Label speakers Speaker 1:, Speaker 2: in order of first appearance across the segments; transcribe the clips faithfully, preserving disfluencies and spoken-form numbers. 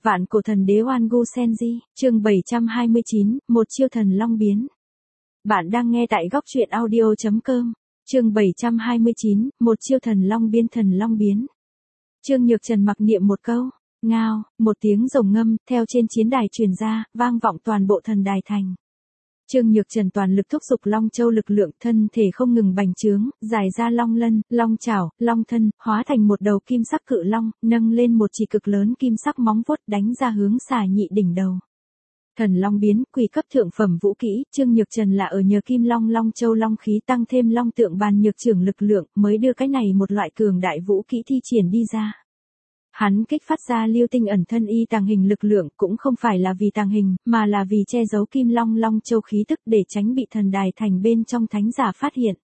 Speaker 1: Vạn cổ thần đế Oan Gu Senji, chương bảy trăm hai mươi chín, một chiêu thần long biến. Bạn đang nghe tại góc truyện audio chấm com, chương bảy trăm hai mươi chín, một chiêu thần long biến thần long biến. Trương Nhược Trần mặc niệm một câu, ngao, một tiếng rồng ngâm, theo trên chiến đài truyền ra, vang vọng toàn bộ thần đài thành. Trương Nhược Trần toàn lực thúc giục Long Châu lực lượng, thân thể không ngừng bành trướng, dài ra long lân, long chảo, long thân, hóa thành một đầu kim sắc cự long, nâng lên một chỉ cực lớn kim sắc móng vuốt đánh ra hướng Xà Nhị đỉnh đầu. Thần long biến, quỷ cấp thượng phẩm vũ kỹ, Trương Nhược Trần là ở nhờ Kim Long Long Châu long khí tăng thêm long tượng bàn nhược trưởng lực lượng, mới đưa cái này một loại cường đại vũ kỹ thi triển đi ra. Hắn kích phát ra Lưu Tinh ẩn thân y tàng hình lực lượng cũng không phải là vì tàng hình, mà là vì che giấu Kim Long Long Châu khí tức để tránh bị thần đài thành bên trong thánh giả phát hiện.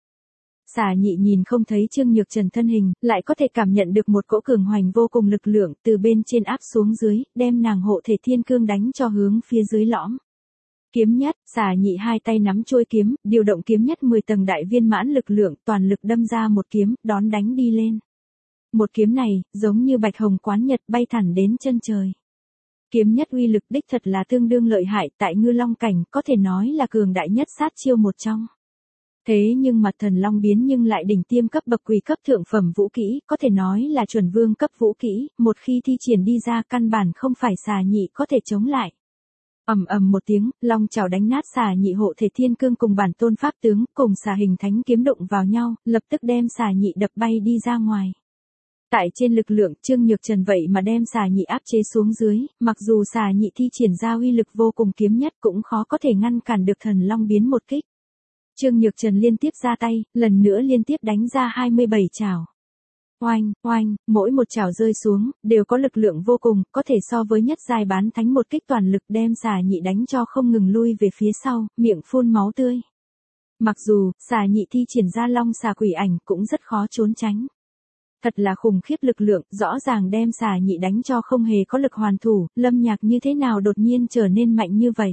Speaker 1: Xà Nhị nhìn không thấy Trương Nhược Trần thân hình, lại có thể cảm nhận được một cỗ cường hoành vô cùng lực lượng từ bên trên áp xuống dưới, đem nàng hộ thể thiên cương đánh cho hướng phía dưới lõm. Kiếm nhất, Xà Nhị hai tay nắm chuôi kiếm, điều động kiếm nhất mười tầng đại viên mãn lực lượng, toàn lực đâm ra một kiếm, đón đánh đi lên. Một kiếm này, giống như bạch hồng quán nhật bay thẳng đến chân trời. Kiếm nhất uy lực đích thật là tương đương lợi hại, tại ngư long cảnh, có thể nói là cường đại nhất sát chiêu một trong. Thế nhưng mặt thần long biến nhưng lại đỉnh tiêm cấp bậc quỷ cấp thượng phẩm vũ kỹ, có thể nói là chuẩn vương cấp vũ kỹ, một khi thi triển đi ra căn bản không phải Xà Nhị có thể chống lại. Ầm ầm một tiếng, long chảo đánh nát Xà Nhị hộ thể thiên cương cùng bản tôn pháp tướng, cùng xà hình thánh kiếm đụng vào nhau, lập tức đem Xà Nhị đập bay đi ra ngoài. Tại trên lực lượng, Trương Nhược Trần vậy mà đem Xà Nhị áp chế xuống dưới, mặc dù Xà Nhị thi triển ra uy lực vô cùng kiếm nhất cũng khó có thể ngăn cản được thần long biến một kích. Trương Nhược Trần liên tiếp ra tay, lần nữa liên tiếp đánh ra hai mươi bảy chảo. Oanh, oanh, mỗi một chảo rơi xuống, đều có lực lượng vô cùng, có thể so với nhất giai bán thánh một kích toàn lực đem Xà Nhị đánh cho không ngừng lui về phía sau, miệng phun máu tươi. Mặc dù, Xà Nhị thi triển ra long xà quỷ ảnh cũng rất khó trốn tránh. Thật là khủng khiếp lực lượng, rõ ràng đem Xà Nhị đánh cho không hề có lực hoàn thủ, Lâm Nhạc như thế nào đột nhiên trở nên mạnh như vậy.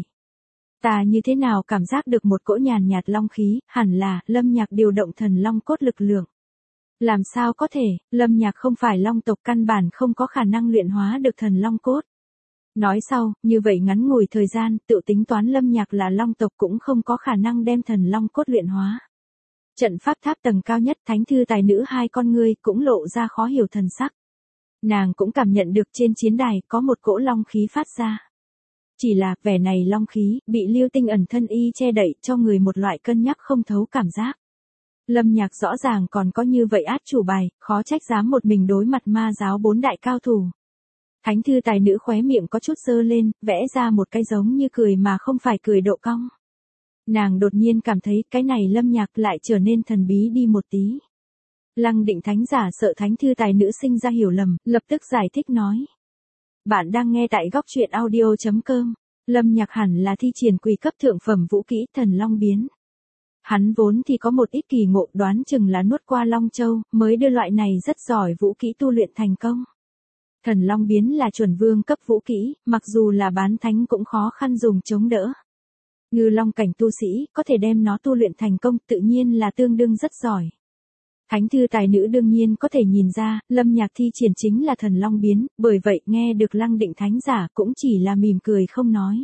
Speaker 1: Ta như thế nào cảm giác được một cỗ nhàn nhạt long khí, hẳn là, Lâm Nhạc điều động thần long cốt lực lượng. Làm sao có thể, Lâm Nhạc không phải long tộc căn bản không có khả năng luyện hóa được thần long cốt. Nói sau, như vậy ngắn ngủi thời gian, tự tính toán Lâm Nhạc là long tộc cũng không có khả năng đem thần long cốt luyện hóa. Trận pháp tháp tầng cao nhất thánh thư tài nữ hai con ngươi cũng lộ ra khó hiểu thần sắc. Nàng cũng cảm nhận được trên chiến đài có một cỗ long khí phát ra. Chỉ là vẻ này long khí bị Lưu Tinh ẩn thân y che đậy cho người một loại cân nhắc không thấu cảm giác. Lâm Nhạc rõ ràng còn có như vậy át chủ bài, khó trách dám một mình đối mặt ma giáo bốn đại cao thủ. Thánh thư tài nữ khóe miệng có chút giơ lên, vẽ ra một cái giống như cười mà không phải cười độ cong. Nàng đột nhiên cảm thấy cái này Lâm Nhạc lại trở nên thần bí đi một tí. Lăng Định thánh giả sợ thánh thư tài nữ sinh ra hiểu lầm, lập tức giải thích nói. Bạn đang nghe tại góc truyện audio chấm com, Lâm Nhạc hẳn là thi triển quỷ cấp thượng phẩm vũ kỹ thần long biến. Hắn vốn thì có một ít kỳ ngộ, đoán chừng là nuốt qua Long Châu, mới đưa loại này rất giỏi vũ kỹ tu luyện thành công. Thần long biến là chuẩn vương cấp vũ kỹ, mặc dù là bán thánh cũng khó khăn dùng chống đỡ. Ngư long cảnh tu sĩ, có thể đem nó tu luyện thành công, tự nhiên là tương đương rất giỏi. Thánh thư tài nữ đương nhiên có thể nhìn ra, Lâm Nhạc thi triển chính là thần long biến, bởi vậy nghe được Lăng Định thánh giả cũng chỉ là mỉm cười không nói.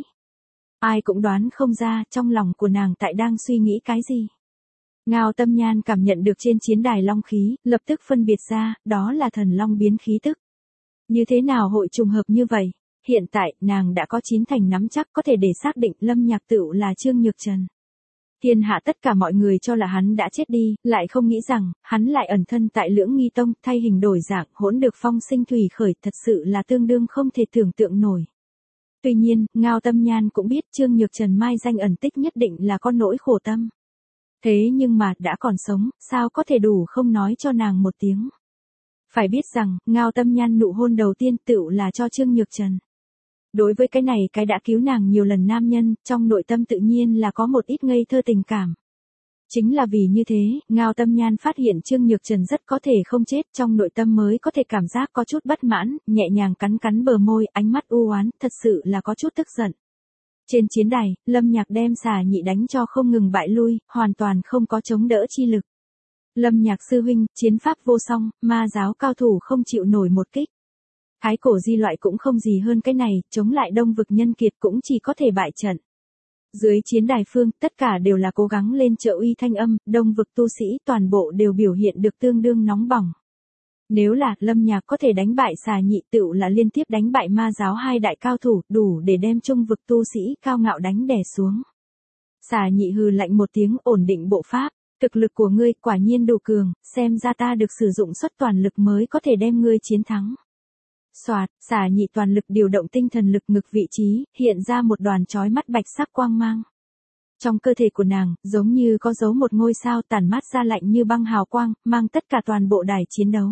Speaker 1: Ai cũng đoán không ra trong lòng của nàng tại đang suy nghĩ cái gì. Ngao Tâm Nhan cảm nhận được trên chiến đài long khí, lập tức phân biệt ra, đó là thần long biến khí tức. Như thế nào hội trùng hợp như vậy? Hiện tại, nàng đã có chín thành nắm chắc có thể để xác định Lâm Nhạc tựu là Trương Nhược Trần. Thiên hạ tất cả mọi người cho là hắn đã chết đi, lại không nghĩ rằng, hắn lại ẩn thân tại Lưỡng Nghi Tông, thay hình đổi dạng, hỗn được phong sinh thủy khởi, thật sự là tương đương không thể tưởng tượng nổi. Tuy nhiên, Ngao Tâm Nhan cũng biết Trương Nhược Trần mai danh ẩn tích nhất định là có nỗi khổ tâm. Thế nhưng mà, đã còn sống, sao có thể đủ không nói cho nàng một tiếng. Phải biết rằng, Ngao Tâm Nhan nụ hôn đầu tiên tựu là cho Trương Nhược Trần. Đối với cái này cái đã cứu nàng nhiều lần nam nhân, trong nội tâm tự nhiên là có một ít ngây thơ tình cảm. Chính là vì như thế, Ngao Tâm Nhan phát hiện Trương Nhược Trần rất có thể không chết, trong nội tâm mới có thể cảm giác có chút bất mãn, nhẹ nhàng cắn cắn bờ môi, ánh mắt u oán, thật sự là có chút tức giận. Trên chiến đài, Lâm Nhạc đem Xà Nhị đánh cho không ngừng bại lui, hoàn toàn không có chống đỡ chi lực. Lâm Nhạc sư huynh, chiến pháp vô song, ma giáo cao thủ không chịu nổi một kích. Thái cổ di loại cũng không gì hơn cái này, chống lại Đông vực nhân kiệt cũng chỉ có thể bại trận. Dưới chiến đài phương, tất cả đều là cố gắng lên trợ uy thanh âm, Đông vực tu sĩ toàn bộ đều biểu hiện được tương đương nóng bỏng. Nếu là Lâm Nhạc có thể đánh bại Xà Nhị tựu là liên tiếp đánh bại ma giáo hai đại cao thủ, đủ để đem Trung vực tu sĩ cao ngạo đánh đè xuống. Xà Nhị hừ lạnh một tiếng, ổn định bộ pháp, thực lực của ngươi quả nhiên đủ cường, xem ra ta được sử dụng suất toàn lực mới có thể đem ngươi chiến thắng. Soạt, Xà Nhị toàn lực điều động tinh thần lực ngực vị trí, hiện ra một đoàn chói mắt bạch sắc quang mang. Trong cơ thể của nàng, giống như có giấu một ngôi sao tản mát ra lạnh như băng hào quang, mang tất cả toàn bộ đài chiến đấu.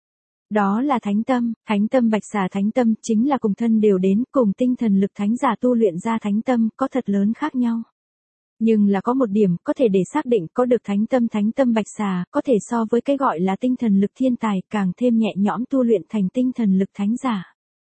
Speaker 1: Đó là thánh tâm, thánh tâm bạch xà thánh tâm chính là cùng thân đều đến, cùng tinh thần lực thánh giả tu luyện ra thánh tâm có thật lớn khác nhau. Nhưng là có một điểm có thể để xác định có được thánh tâm thánh tâm bạch xà, có thể so với cái gọi là tinh thần lực thiên tài càng thêm nhẹ nhõm tu luyện thành tinh thần lực thánh giả.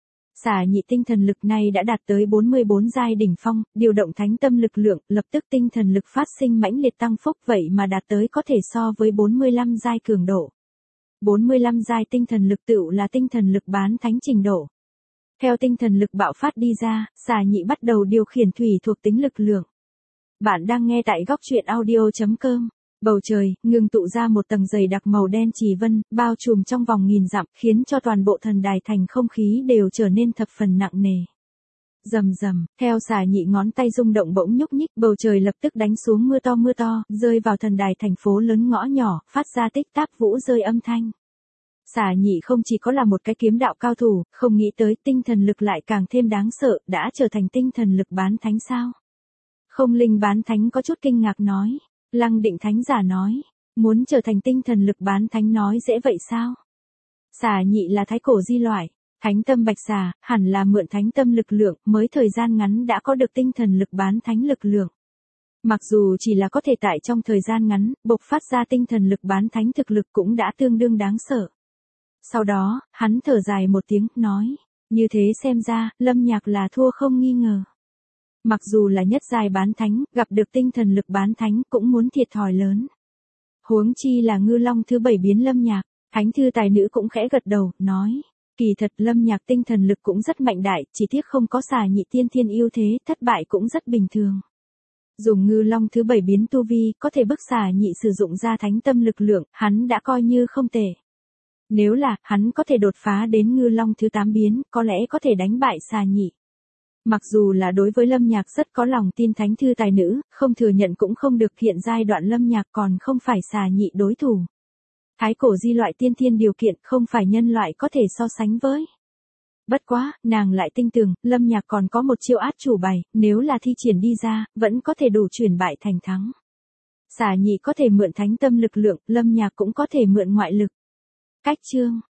Speaker 1: Xà Nhị tinh thần lực này đã đạt tới bốn mươi bốn giai đỉnh phong, điều động thánh tâm lực lượng, lập tức tinh thần lực phát sinh mãnh liệt tăng phúc vậy mà đạt tới có thể so với bốn mươi lăm giai cường độ. bốn mươi lăm giai tinh thần lực tựu là tinh thần lực bán thánh trình độ. Theo tinh thần lực bạo phát đi ra, Xà Nhị bắt đầu điều khiển thủy thuộc tính lực lượng. Bạn đang nghe tại góc truyện audio chấm com. Bầu trời, ngưng tụ ra một tầng dày đặc màu đen trì vân, bao trùm trong vòng nghìn dặm, khiến cho toàn bộ thần đài thành không khí đều trở nên thập phần nặng nề. Rầm rầm, theo Xà Nhị ngón tay rung động bỗng nhúc nhích, bầu trời lập tức đánh xuống mưa to mưa to, rơi vào thần đài thành phố lớn ngõ nhỏ, phát ra tích táp vũ rơi âm thanh. Xà Nhị không chỉ có là một cái kiếm đạo cao thủ, không nghĩ tới tinh thần lực lại càng thêm đáng sợ, đã trở thành tinh thần lực bán thánh sao? Không Linh bán thánh có chút kinh ngạc nói. Lăng Định thánh giả nói, muốn trở thành tinh thần lực bán thánh nói dễ vậy sao? Xà Nhị là thái cổ di loại, thánh tâm bạch xà, hẳn là mượn thánh tâm lực lượng, mới thời gian ngắn đã có được tinh thần lực bán thánh lực lượng. Mặc dù chỉ là có thể tại trong thời gian ngắn, bộc phát ra tinh thần lực bán thánh thực lực cũng đã tương đương đáng sợ. Sau đó, hắn thở dài một tiếng, nói, như thế xem ra, Lâm Nhạc là thua không nghi ngờ. Mặc dù là nhất giai bán thánh, gặp được tinh thần lực bán thánh cũng muốn thiệt thòi lớn. Huống chi là Ngư Long thứ bảy biến Lâm Nhạc, thánh thư tài nữ cũng khẽ gật đầu, nói, kỳ thật Lâm Nhạc tinh thần lực cũng rất mạnh đại, chỉ tiếc không có Xà Nhị tiên thiên ưu thế, thất bại cũng rất bình thường. Dùng Ngư Long thứ bảy biến tu vi, có thể bức Xà Nhị sử dụng ra thánh tâm lực lượng, hắn đã coi như không tệ. Nếu là, hắn có thể đột phá đến Ngư Long thứ tám biến, có lẽ có thể đánh bại Xà Nhị. Mặc dù là đối với Lâm Nhạc rất có lòng tin thánh thư tài nữ, không thừa nhận cũng không được, hiện giai đoạn Lâm Nhạc còn không phải Xà Nhị đối thủ. Thái cổ di loại tiên thiên điều kiện không phải nhân loại có thể so sánh với. Bất quá, nàng lại tin tưởng, Lâm Nhạc còn có một chiêu át chủ bài, nếu là thi triển đi ra, vẫn có thể đủ chuyển bại thành thắng. Xà Nhị có thể mượn thánh tâm lực lượng, Lâm Nhạc cũng có thể mượn ngoại lực. Cách chương